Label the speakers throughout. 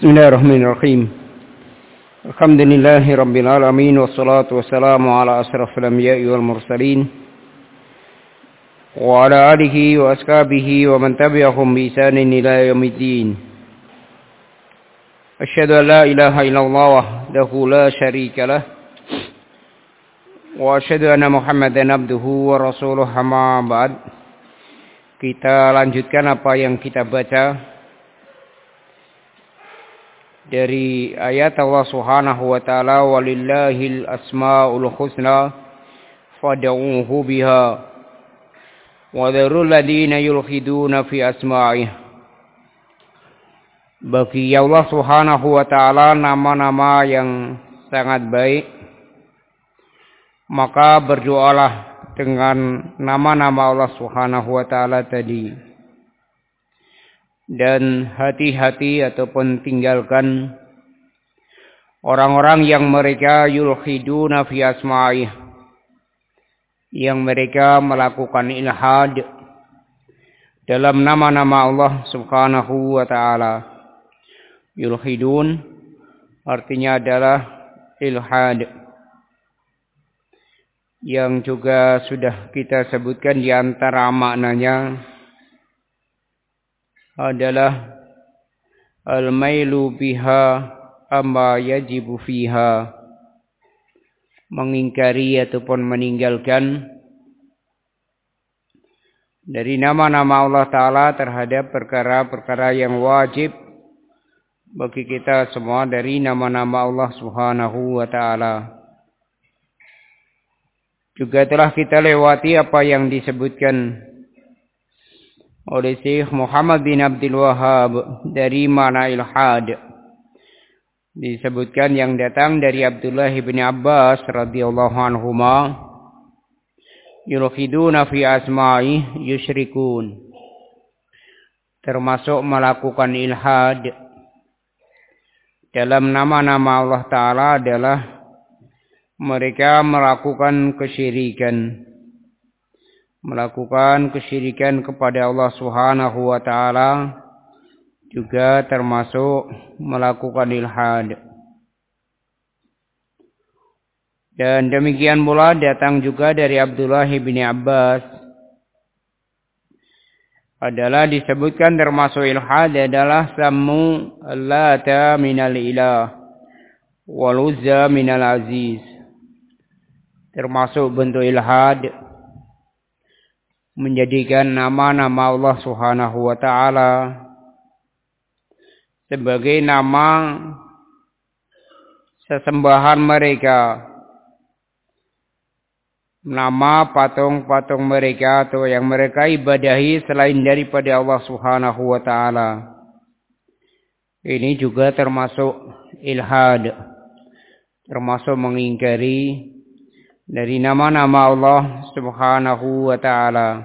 Speaker 1: Bismillahirrahmanirrahim. Alhamdulillahi rabbil alamin wassalatu wassalamu ala asrafil anbiya'i wal mursalin wa ala alihi wa ashabihi wa man tabi'ahum bi ihsanin ila yaumiddin. Asyhadu an la ilaha illallah wahdahu la syarika lah wa asyhadu anna Muhammadan abduhu wa rasuluhu amma ba'd. Kita lanjutkan apa yang kita baca dari ayat Allah Subhanahu wa taala, walillahil asmaul husna fad'uuhu biha wa dzarul ladzina yulhiduna fi asma'ih. Bagi Allah Subhanahu wa taala nama-nama yang sangat baik, maka berdoalah dengan nama-nama Allah Subhanahu wa taala tadi. Dan hati-hati ataupun tinggalkan orang-orang yang mereka yulhiduna fi asma'ih, yang mereka melakukan ilhad dalam nama-nama Allah Subhanahu wa taala. Yulhidun artinya adalah ilhad, yang juga sudah kita sebutkan di antara maknanya adalah al-mailu biha amma yajibu fiha, mengingkari ataupun meninggalkan dari nama-nama Allah Ta'ala terhadap perkara-perkara yang wajib bagi kita semua dari nama-nama Allah Subhanahu wa Ta'ala. Juga telah kita lewati apa yang disebutkan oleh Syekh Muhammad bin Abdul Wahhab dari mana ilhad. Disebutkan yang datang dari Abdullah bin Abbas radhiyallahu anhuma, yulhiduna fi asma'i yusyrikun, termasuk melakukan ilhad dalam nama-nama Allah Ta'ala adalah mereka melakukan kesyirikan. Melakukan kesyirikan kepada Allah Subhanahu wa taala juga termasuk melakukan ilhad. Dan demikian pula datang juga dari Abdullah bin Abbas adalah disebutkan termasuk ilhad adalah sammu allata minal ilah wal uzza minal aziz. Termasuk bentuk ilhad menjadikan nama-nama Allah Subhanahu wa taala sebagai nama sesembahan mereka, nama patung-patung mereka atau yang mereka ibadahi selain daripada Allah Subhanahu wa taala. Ini juga termasuk ilhad, termasuk mengingkari dari nama-nama Allah Subhanahu wa taala.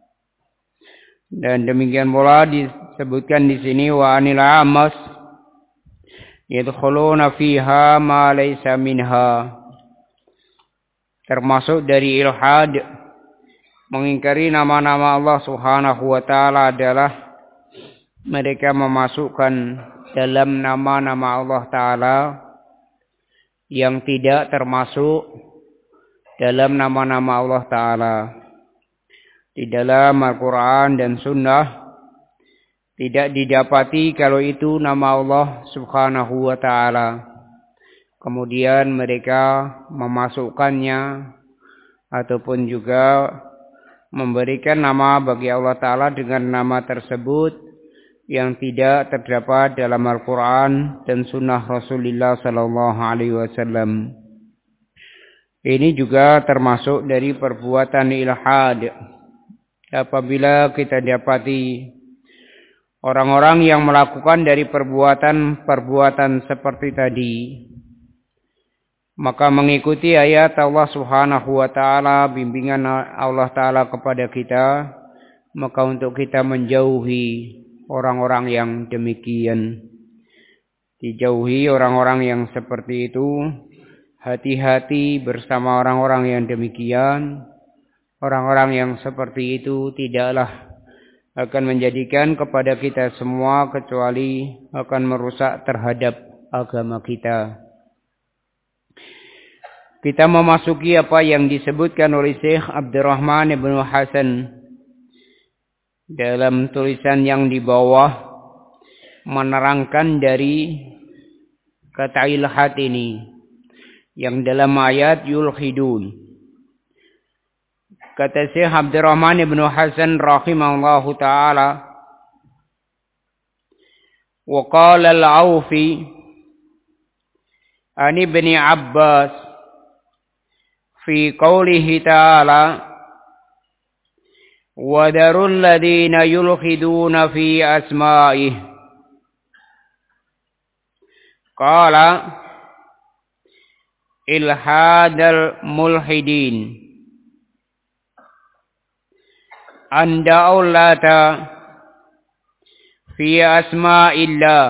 Speaker 1: Dan demikian pula disebutkan di sini wa anil amas yadkhuluna fiha ma laysa minha. Termasuk dari ilhad mengingkari nama-nama Allah Subhanahu wa taala adalah mereka memasukkan dalam nama-nama Allah taala yang tidak termasuk dalam nama-nama Allah Ta'ala. Di dalam Al-Quran dan Sunnah tidak didapati kalau itu nama Allah Subhanahu wa Ta'ala. Kemudian mereka memasukkannya ataupun juga memberikan nama bagi Allah Ta'ala dengan nama tersebut yang tidak terdapat dalam Al-Quran dan Sunnah Rasulullah Sallallahu Alaihi Wasallam. Ini juga termasuk dari perbuatan ilhad. Apabila kita dapati orang-orang yang melakukan dari perbuatan seperti tadi, maka mengikuti ayat Allah Subhanahu wa taala, bimbingan Allah Ta'ala kepada kita, maka untuk kita menjauhi orang-orang yang demikian. Dijauhi orang-orang yang seperti itu. Hati-hati bersama orang-orang yang demikian. Orang-orang yang seperti itu tidaklah akan menjadikan kepada kita semua kecuali akan merusak terhadap agama kita. Kita memasuki apa yang disebutkan oleh Syekh Abdurrahman ibn Hasan dalam tulisan yang di bawah, menerangkan dari kata ilhad ini yang dalam ayat yulhidun. Kata Syekh Abdurrahman ibn Hasan rahimahullahu ta'ala, wa qala al-Awfi an ibn Abbas fi qawlihi ta'ala wa darul ladina yulhiduna fi asma'ih. Qala ilhadal mulhidin anda aulata fi asma'illah.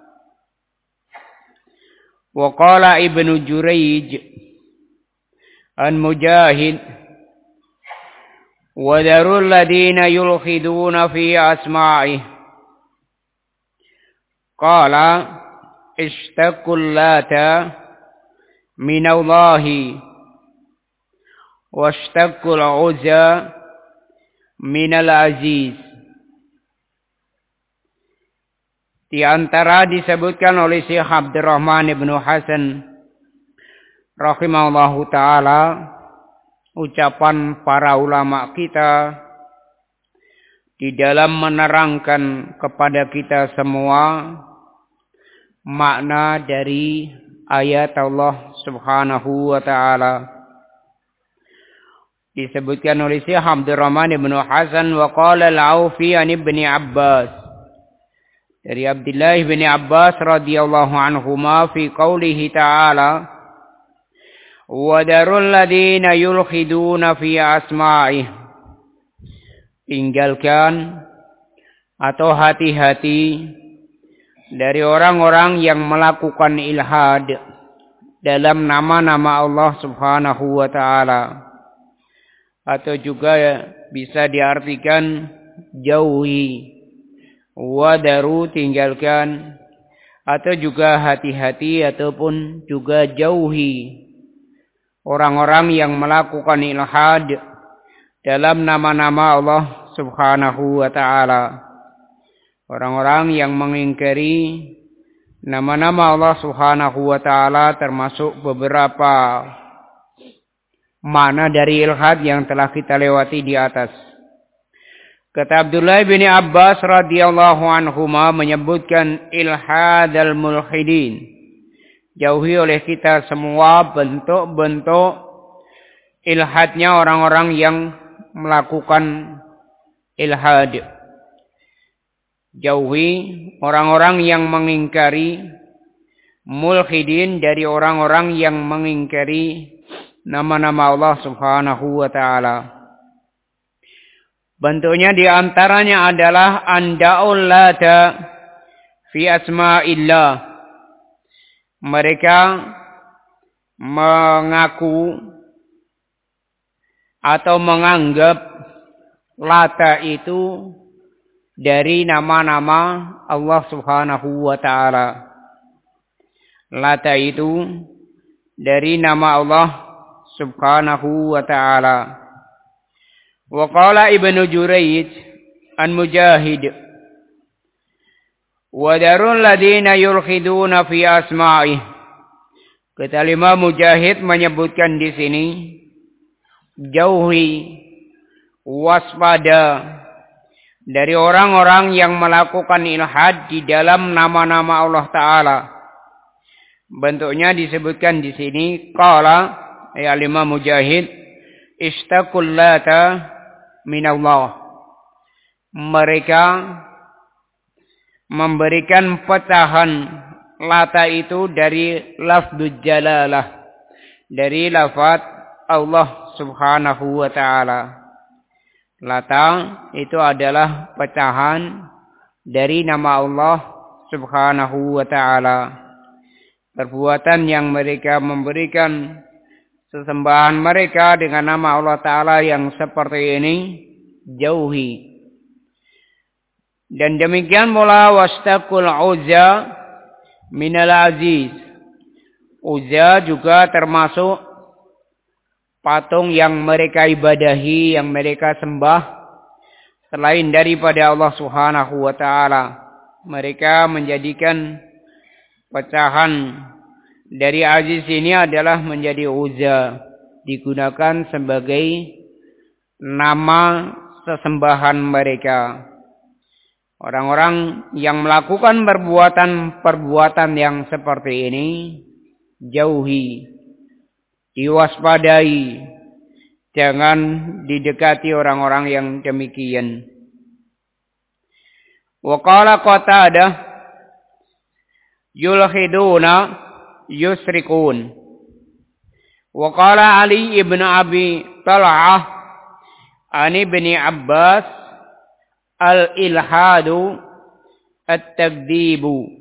Speaker 1: Wa qala Ibnu Jurayj an Mujahid wa darul ladina yulhiduna fi asma'ih. Qala ishtaqul lata minallahi washtaqul uzza minal aziz. Di antara disebutkan oleh Syekh Abdurrahman ibn Hasan rahimahullahu ta'ala ucapan para ulama kita di dalam menerangkan kepada kita semua makna dari ayat Allah subhanahu wa ta'ala. Disebutkan oleh Syekh Abdurrahman ibn Hasan wa qala al-Awfi an ibn Abbas, dari Abdullah bin Abbas radhiyallahu anhuma fi qawlihi ta'ala wa darul ladina yulhiduna fi asma'ih. Tinggalkan atau hati-hati dari orang-orang yang melakukan ilhad dalam nama-nama Allah subhanahu wa ta'ala, atau juga bisa diartikan jauhi, wadaru tinggalkan, atau juga hati-hati ataupun juga jauhi orang-orang yang melakukan ilhad dalam nama-nama Allah subhanahu wa ta'ala. Orang-orang yang mengingkari nama-nama Allah subhanahu wa ta'ala, termasuk beberapa makna dari ilhad yang telah kita lewati di atas. Kata Abdullah bin Abbas radhiyallahu anhuma menyebutkan ilhad al-mulhidin, jauhi oleh kita semua bentuk-bentuk ilhadnya orang-orang yang melakukan ilhad. Jauhi orang-orang yang mengingkari, mulhidin dari orang-orang yang mengingkari nama-nama Allah subhanahu wa ta'ala. Bentuknya diantaranya adalah anda'ul lata fi asma'illah. Mereka mengaku atau menganggap lata itu dari nama-nama Allah subhanahu wa ta'ala. Lata itu dari nama Allah subhanahu wa ta'ala. Wa qala Ibnu Jurayj an Mujahid wa darul ladina yulhiduna fi asma'ih. Kata Imam Mujahid menyebutkan di sini, jauhi, waspada dari orang-orang yang melakukan ilhad di dalam nama-nama Allah Ta'ala. Bentuknya disebutkan di sini, qala ya Imam Mujahid, ishtaqul lata minallah. Mereka memberikan pecahan lata itu dari lafduz jalalah, dari lafaz Allah subhanahu wa ta'ala. Lata itu adalah pecahan dari nama Allah subhanahu wa ta'ala. Perbuatan yang mereka memberikan sesembahan mereka dengan nama Allah Ta'ala yang seperti ini, jauhi. Dan demikian pula wastaqul Uzza minal aziz. Uzza juga termasuk patung yang mereka ibadahi, yang mereka sembah selain daripada Allah Subhanahu wa taala. Mereka menjadikan pecahan dari aziz ini adalah menjadi Uzza, digunakan sebagai nama sesembahan mereka. Orang-orang yang melakukan perbuatan yang seperti ini, jauhi, diwaspadai, jangan didekati orang-orang yang demikian. Wa qala Qatadah yulhiduna yusrikun. Wa qala Ali ibn Abi Tal'ah an ibn Abbas al-ilhadu at-takdibu.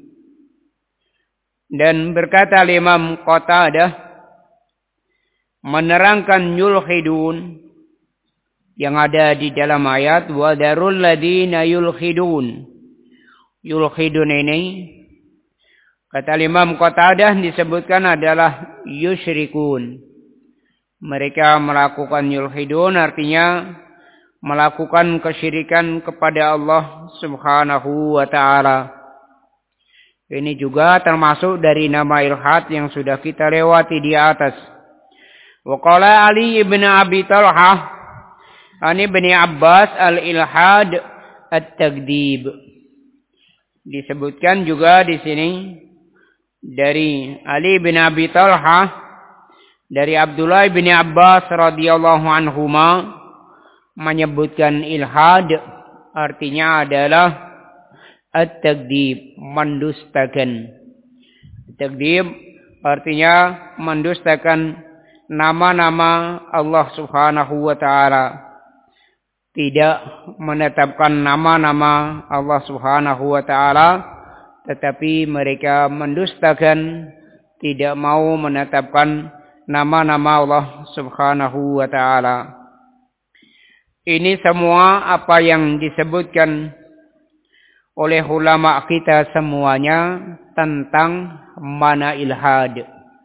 Speaker 1: Dan berkata Imam Qatadah menerangkan yulhidun yang ada di dalam ayat wa darul ladina yulhidun. Yulhidun ini kata Imam Qatadah disebutkan adalah yusyrikun. Mereka melakukan yulhidun artinya melakukan kesyirikan kepada Allah Subhanahu wa taala. Ini juga termasuk dari nama ilhad yang sudah kita lewati di atas. Wa qala Ali ibn Abi Tal'ah an ibn Abbas al-ilhad at-takdib. Disebutkan juga di sini dari Ali bin Abi Tal'ah dari Abdullah bin Abbas radhiyallahu anhuma menyebutkan ilhad artinya adalah at-takdib, mendustakan. Takdib artinya mendustakan nama-nama Allah Subhanahu wa taala. Tidak menetapkan nama-nama Allah Subhanahu wa taala, tetapi mereka mendustakan, tidak mau menetapkan nama-nama Allah Subhanahu wa taala. Ini semua apa yang disebutkan oleh ulama kita semuanya tentang mana ilhad.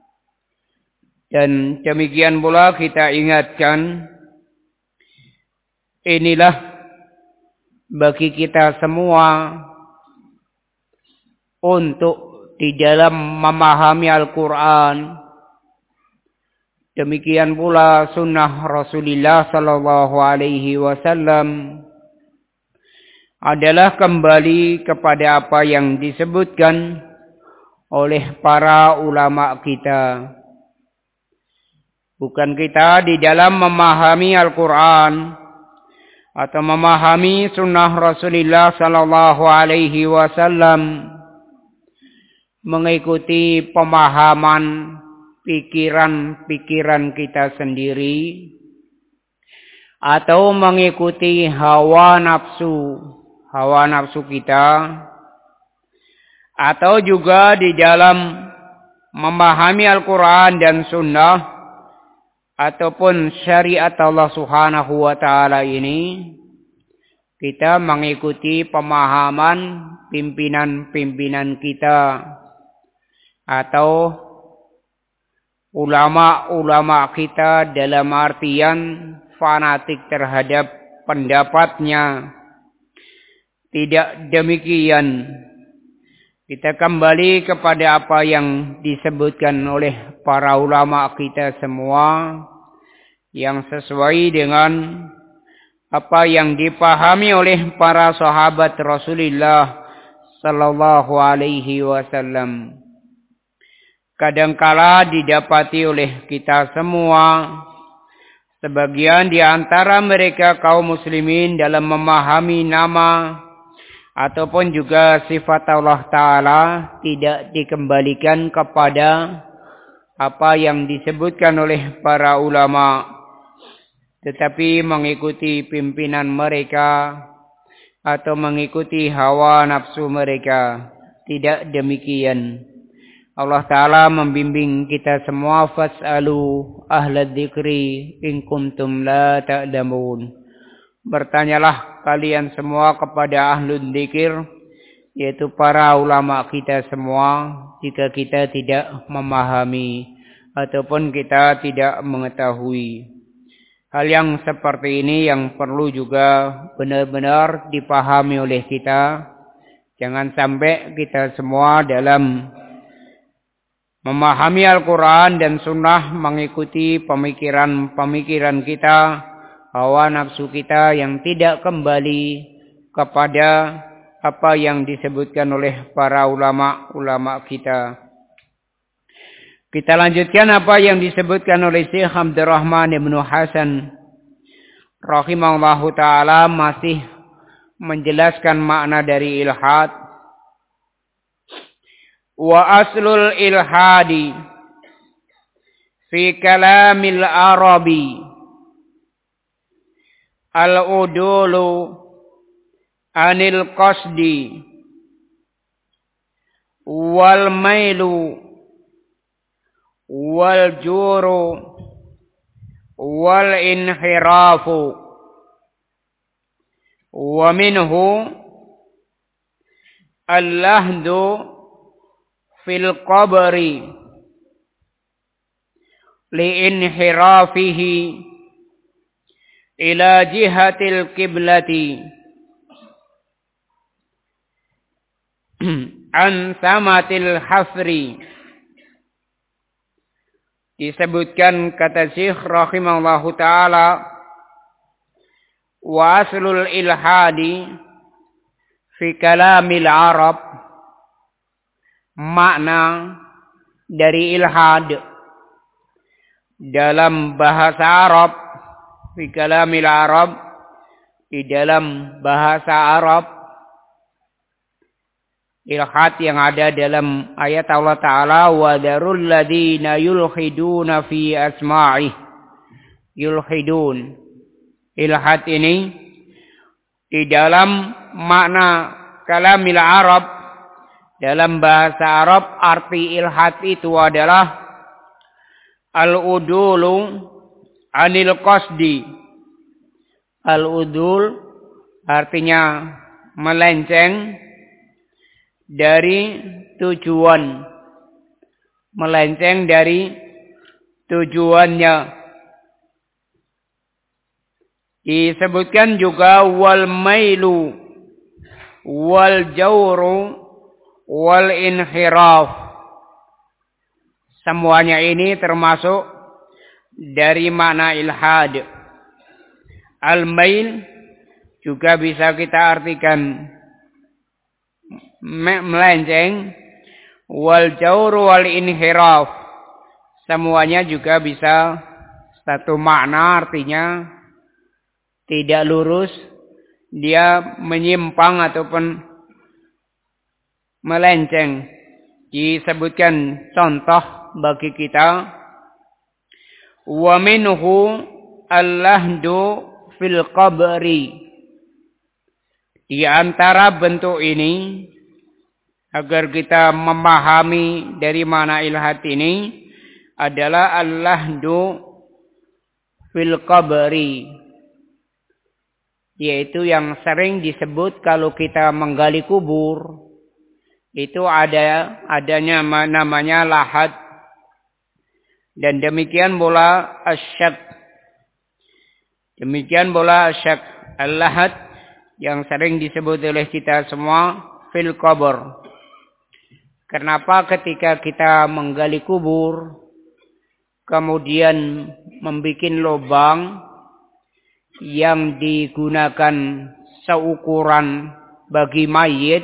Speaker 1: Dan demikian pula kita ingatkan, inilah bagi kita semua untuk di dalam memahami Al-Quran. Demikian pula sunnah Rasulullah sallallahu alaihi wasallam adalah kembali kepada apa yang disebutkan oleh para ulama kita. Bukan kita di dalam memahami Al-Quran atau memahami sunnah Rasulullah sallallahu alaihi wasallam mengikuti pemahaman pikiran-pikiran kita sendiri atau mengikuti hawa nafsu kita, atau juga di dalam memahami Al-Quran dan Sunnah ataupun syariat Allah Subhanahu wa taala ini kita mengikuti pemahaman pimpinan-pimpinan kita atau ulama-ulama kita dalam artian fanatik terhadap pendapatnya. Tidak demikian. Kita kembali kepada apa yang disebutkan oleh para ulama kita semua yang sesuai dengan apa yang dipahami oleh para sahabat Rasulullah sallallahu alaihi wasallam. Kadangkala didapati oleh kita semua sebagian di antara mereka kaum muslimin dalam memahami nama ataupun juga sifat Allah Ta'ala tidak dikembalikan kepada apa yang disebutkan oleh para ulama, tetapi mengikuti pimpinan mereka atau mengikuti hawa nafsu mereka. Tidak demikian. Allah Ta'ala membimbing kita semua, fas'alu ahla dzikri in kuntum la ta'lamun. Bertanyalah kalian semua kepada ahlul dzikir, yaitu para ulama kita semua, jika kita tidak memahami ataupun kita tidak mengetahui. Hal yang seperti ini yang perlu juga benar-benar dipahami oleh kita. Jangan sampai kita semua dalam memahami Al-Quran dan Sunnah mengikuti pemikiran-pemikiran kita, hawa nafsu kita yang tidak kembali kepada apa yang disebutkan oleh para ulama kita. Kita lanjutkan apa yang disebutkan oleh Syekh Abdurrahman Ibn Hasan rahimahullahu ta'ala, masih menjelaskan makna dari ilhad. Wa aslul ilhadi fi kalamil arabi al-udulu anil qasdi wal mailu wal juru wal inhirafu wa minhu al-lahdu fil qabri li inhirafihi ila jihatil kiblati an samatil hafri. Disebutkan kata Syekh rahimahullahu ta'ala, wa aslul ilhadi fi kalamil Arab, makna dari ilhad dalam bahasa Arab, fi kalamil Arab, di dalam bahasa Arab. Ilhad yang ada dalam ayat Allah Ta'ala, wa darul ladina yulhiduna fi asma'ih. Yulhidun. Ilhad ini di dalam makna kalamil Arab, dalam bahasa Arab, arti ilhad itu adalah al-udulu anil qasdi. Al-udul artinya melenceng dari tujuan, melenceng dari tujuannya. Disebutkan juga wal mailu wal jawru wal inhiraf. Semuanya ini termasuk dari makna ilhad. Al-mail juga bisa kita artikan melenceng, wal jawru wal inhiraf, semuanya juga bisa satu makna, artinya tidak lurus, dia menyimpang ataupun melenceng. Disebutkan contoh bagi kita, wa minhu al-lahdu fil qabri. Di antara bentuk ini, agar kita memahami dari mana ilhad ini, adalah al-lahdu fil qabri, yaitu yang sering disebut kalau kita menggali kubur, itu adanya namanya lahad. Dan demikian pula asyak. Demikian pula asyak. Al-lahad yang sering disebut oleh kita semua fil qabr. Kenapa ketika kita menggali kubur, kemudian membuat lubang yang digunakan seukuran bagi mayit,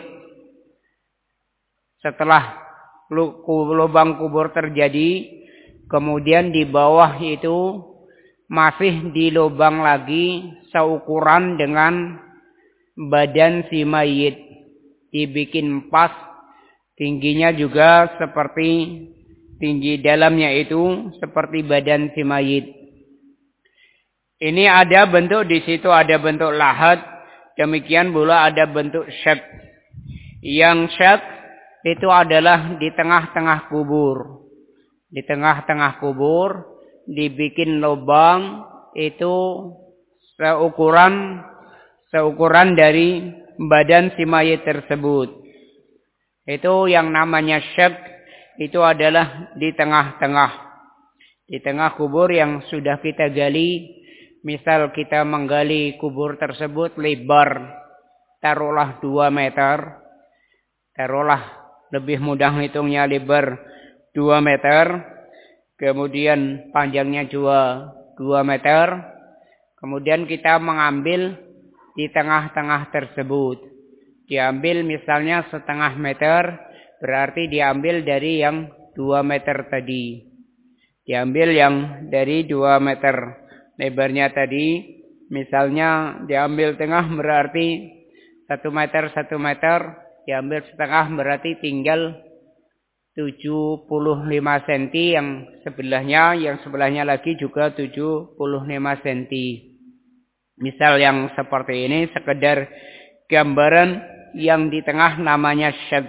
Speaker 1: setelah lubang kubur terjadi, kemudian di bawah itu masih dilubang lagi seukuran dengan badan si mayit, dibikin pas, tingginya juga seperti tinggi dalamnya itu seperti badan si mayit. Ini ada bentuk di situ, ada bentuk lahad, demikian pula ada bentuk syak. Yang syak itu adalah di tengah-tengah kubur. Di tengah-tengah kubur dibikin lubang itu seukuran seukuran dari badan si mayit tersebut. Itu yang namanya syak, itu adalah di tengah-tengah. Di tengah kubur yang sudah kita gali. Misal kita menggali kubur tersebut lebar, taruhlah 2 meter. Taruhlah lebih mudah hitungnya lebar 2 meter. Kemudian panjangnya juga 2 meter. Kemudian kita mengambil di tengah-tengah tersebut. Diambil misalnya 0,5 meter. Berarti diambil dari yang 2 meter tadi. Diambil yang dari 2 meter lebarnya tadi. Misalnya diambil tengah berarti 1 meter 1 meter. Diambil setengah berarti tinggal 75 cm yang sebelahnya lagi juga 75 cm. Misal yang seperti ini sekedar gambaran yang di tengah namanya syad.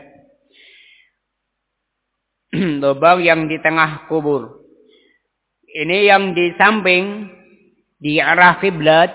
Speaker 1: Lubang yang di tengah kubur. Ini yang di samping di arah kiblat,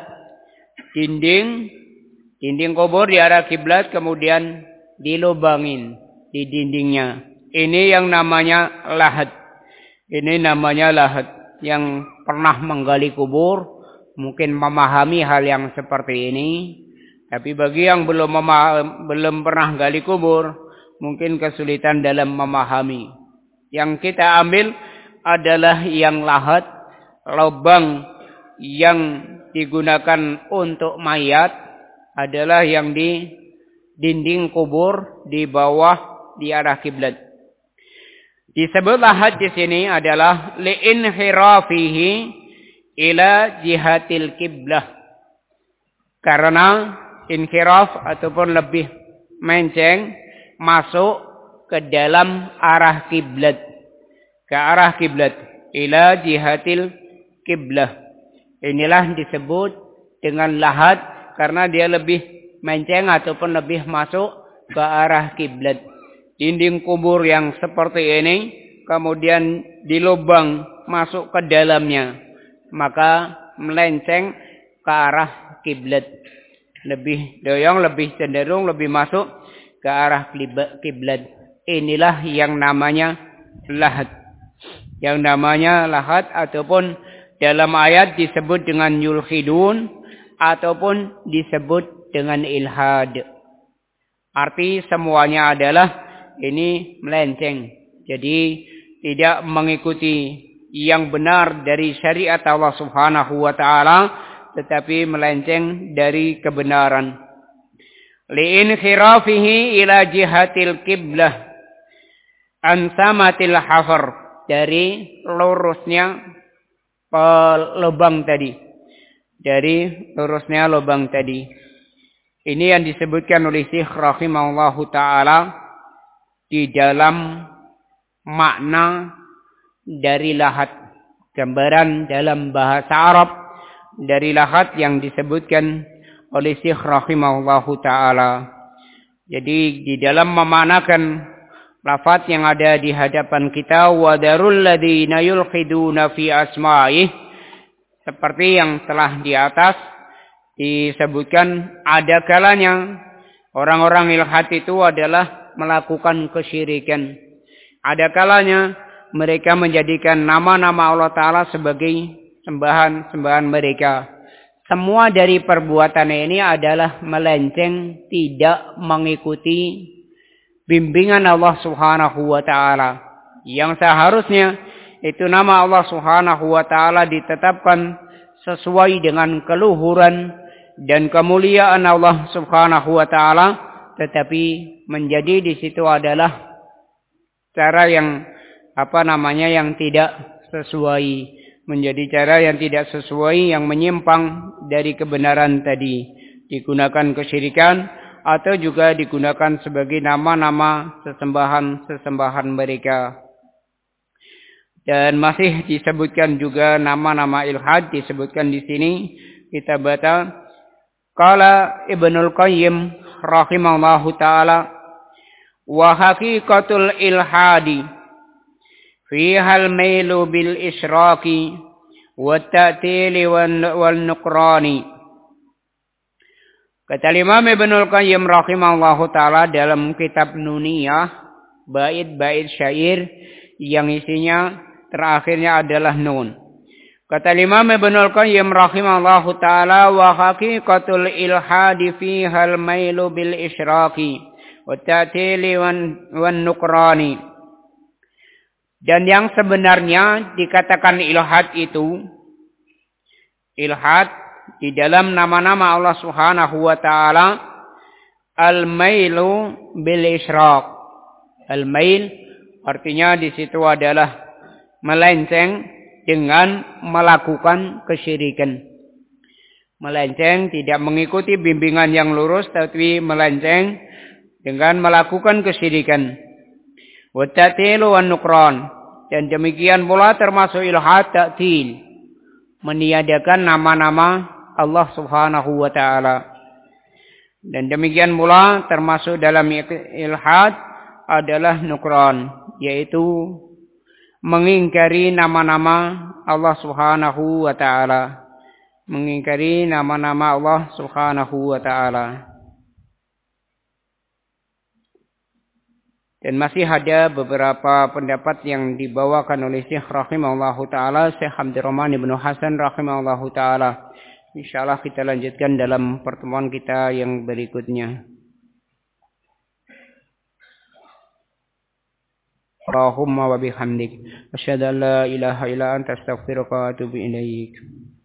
Speaker 1: dinding kubur di arah kiblat kemudian dilubangin di dindingnya. Ini yang namanya lahat. Ini namanya lahat. Yang pernah menggali kubur mungkin memahami hal yang seperti ini. Tapi bagi yang belum pernah gali kubur, mungkin kesulitan dalam memahami. Yang kita ambil adalah yang lahat, lubang yang digunakan untuk mayat adalah yang di dinding kubur di bawah di arah kiblat. Disebut lahat di sini adalah li'inhirafihi ila jihatil kiblah. Karena inhiraf ataupun lebih menceng masuk ke dalam arah kiblat. Ke arah kiblat. Ila jihatil kiblah. Inilah disebut dengan lahat karena dia lebih menceng ataupun lebih masuk ke arah kiblat. Dinding kubur yang seperti ini kemudian dilubang masuk ke dalamnya, maka melenceng ke arah kiblat. Lebih doyong, lebih cenderung, lebih masuk ke arah kiblat. Inilah yang namanya lahat. Yang namanya lahat ataupun dalam ayat disebut dengan yulhidun ataupun disebut dengan ilhad. Arti semuanya adalah ini melenceng. Jadi tidak mengikuti yang benar dari syariat Allah Subhanahu wa taala, tetapi melenceng dari kebenaran. Li'inkhirafihi ila jihatil kiblah an samatil hafar, dari lurusnya lubang tadi. Dari lurusnya lubang tadi. Ini yang disebutkan oleh Syekh rahimahullahu taala di dalam makna dari lahat. Gambaran dalam bahasa Arab dari lahat yang disebutkan oleh Syekh rahimahullahu ta'ala. Jadi di dalam memanakan lafaz yang ada di hadapan kita, wadarul ladzina yulhiduna fi asma'ih, seperti yang telah di atas disebutkan, ada kalanya orang-orang ilhad itu adalah melakukan kesyirikan. Ada kalanya mereka menjadikan nama-nama Allah Ta'ala sebagai sembahan-sembahan mereka. Semua dari perbuatan ini adalah melenceng, tidak mengikuti bimbingan Allah Subhanahu wa Ta'ala. Yang seharusnya itu nama Allah Subhanahu wa Ta'ala ditetapkan sesuai dengan keluhuran dan kemuliaan Allah Subhanahu wa Ta'ala, tetapi menjadi di situ adalah cara yang yang tidak sesuai, menjadi cara yang tidak sesuai, yang menyimpang dari kebenaran tadi, digunakan kesyirikan atau juga digunakan sebagai nama-nama sesembahan mereka. Dan masih disebutkan juga nama-nama ilhad disebutkan di sini. Kita baca, qala Ibnul Qayyim rahimahullahu ta'ala, wa haqiqatul ilhadi fiha al-mailu bil isyraki wa ta'tili wal nuqrani Kata Imam Ibnul Qayyim rahimahullahu taala dalam kitab Nuniyah, bait-bait syair yang isinya terakhirnya adalah nun. Kata Imam Ibnul Qayyim rahimahullahu taala, wa haqiqatul ilhadi fiha al-mailu bil isyraqi wa ta'tili wan nukrani. Dan yang sebenarnya dikatakan ilhad itu, ilhad di dalam nama-nama Allah Subhanahu wa taala, al-mailu bil isyraq. Al-mail artinya di situ adalah melenceng dengan melakukan kesyirikan. Melenceng tidak mengikuti bimbingan yang lurus, tapi melenceng dengan melakukan kesyirikan. Wa ta'tilu wan nukran. Dan demikian pula termasuk ilhad ta'til, meniadakan nama-nama Allah Subhanahu wa taala. Dan demikian pula termasuk dalam ilhad adalah nukran, yaitu mengingkari nama-nama Allah Subhanahu wa taala. Mengingkari nama-nama Allah Subhanahu wa taala. Dan masih ada beberapa pendapat yang dibawakan oleh Syekh rahimahullahu taala, Syekh Abdurrahman Ibnu Hasan rahimahullahu taala. Insyaallah kita lanjutkan dalam pertemuan kita yang berikutnya. Allahumma wa bihamdik asyhadu an la ilaha illa anta astaghfiruka wa atubu ilaik.